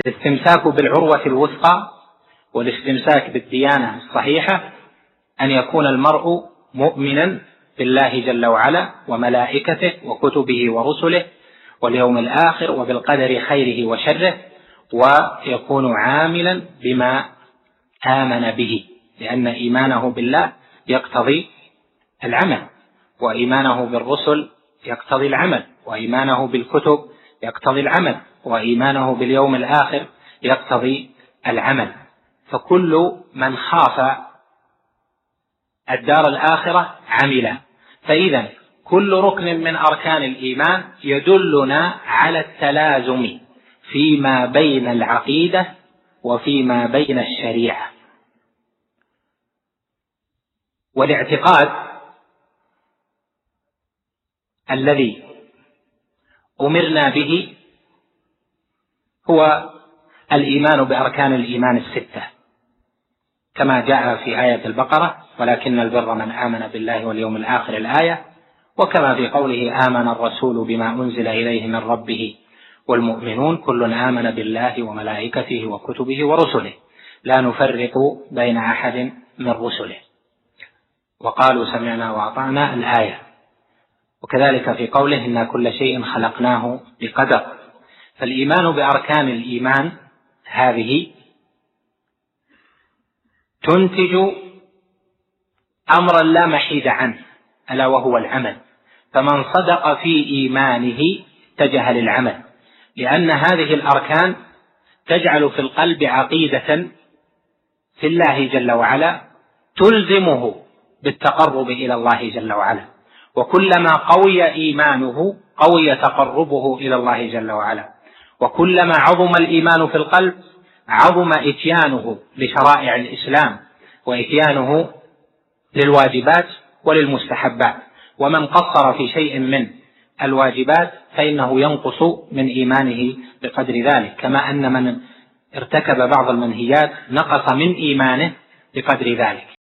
الاستمساك بالعروة الوثقى والاستمساك بالديانة الصحيحة أن يكون المرء مؤمنا بالله جل وعلا وملائكته وكتبه ورسله واليوم الآخر وبالقدر خيره وشره، ويكون عاملا بما آمن به، لأن إيمانه بالله يقتضي العمل، وإيمانه بالرسل يقتضي العمل، وإيمانه بالكتب يقتضي العمل، وإيمانه باليوم الآخر يقتضي العمل. فكل من خاف الدار الآخرة عمل. فإذا كل ركن من أركان الإيمان يدلنا على التلازم فيما بين العقيدة وفيما بين الشريعة. والاعتقاد الذي أمرنا به هو الإيمان بأركان الإيمان الستة كما جاء في آية البقرة: ولكن البر من آمن بالله واليوم الآخر الآية، وكما في قوله: آمن الرسول بما أنزل إليه من ربه والمؤمنون كل آمن بالله وملائكته وكتبه ورسله لا نفرق بين أحد من رسله وقالوا سمعنا وأطعنا الآية. وكذلك في قوله: إنا كل شيء خلقناه بقدر. فالإيمان بأركان الإيمان هذه تنتج أمرا لا محيد عنه، ألا وهو العمل. فمن صدق في إيمانه اتجه للعمل، لأن هذه الأركان تجعل في القلب عقيدة في الله جل وعلا تلزمه بالتقرب إلى الله جل وعلا، وكلما قوي إيمانه قوي تقربه إلى الله جل وعلا، وكلما عظم الإيمان في القلب عظم إتيانه لشرائع الإسلام وإتيانه للواجبات وللمستحبات. ومن قصر في شيء من الواجبات فإنه ينقص من إيمانه بقدر ذلك، كما أن من ارتكب بعض المنهيات نقص من إيمانه بقدر ذلك.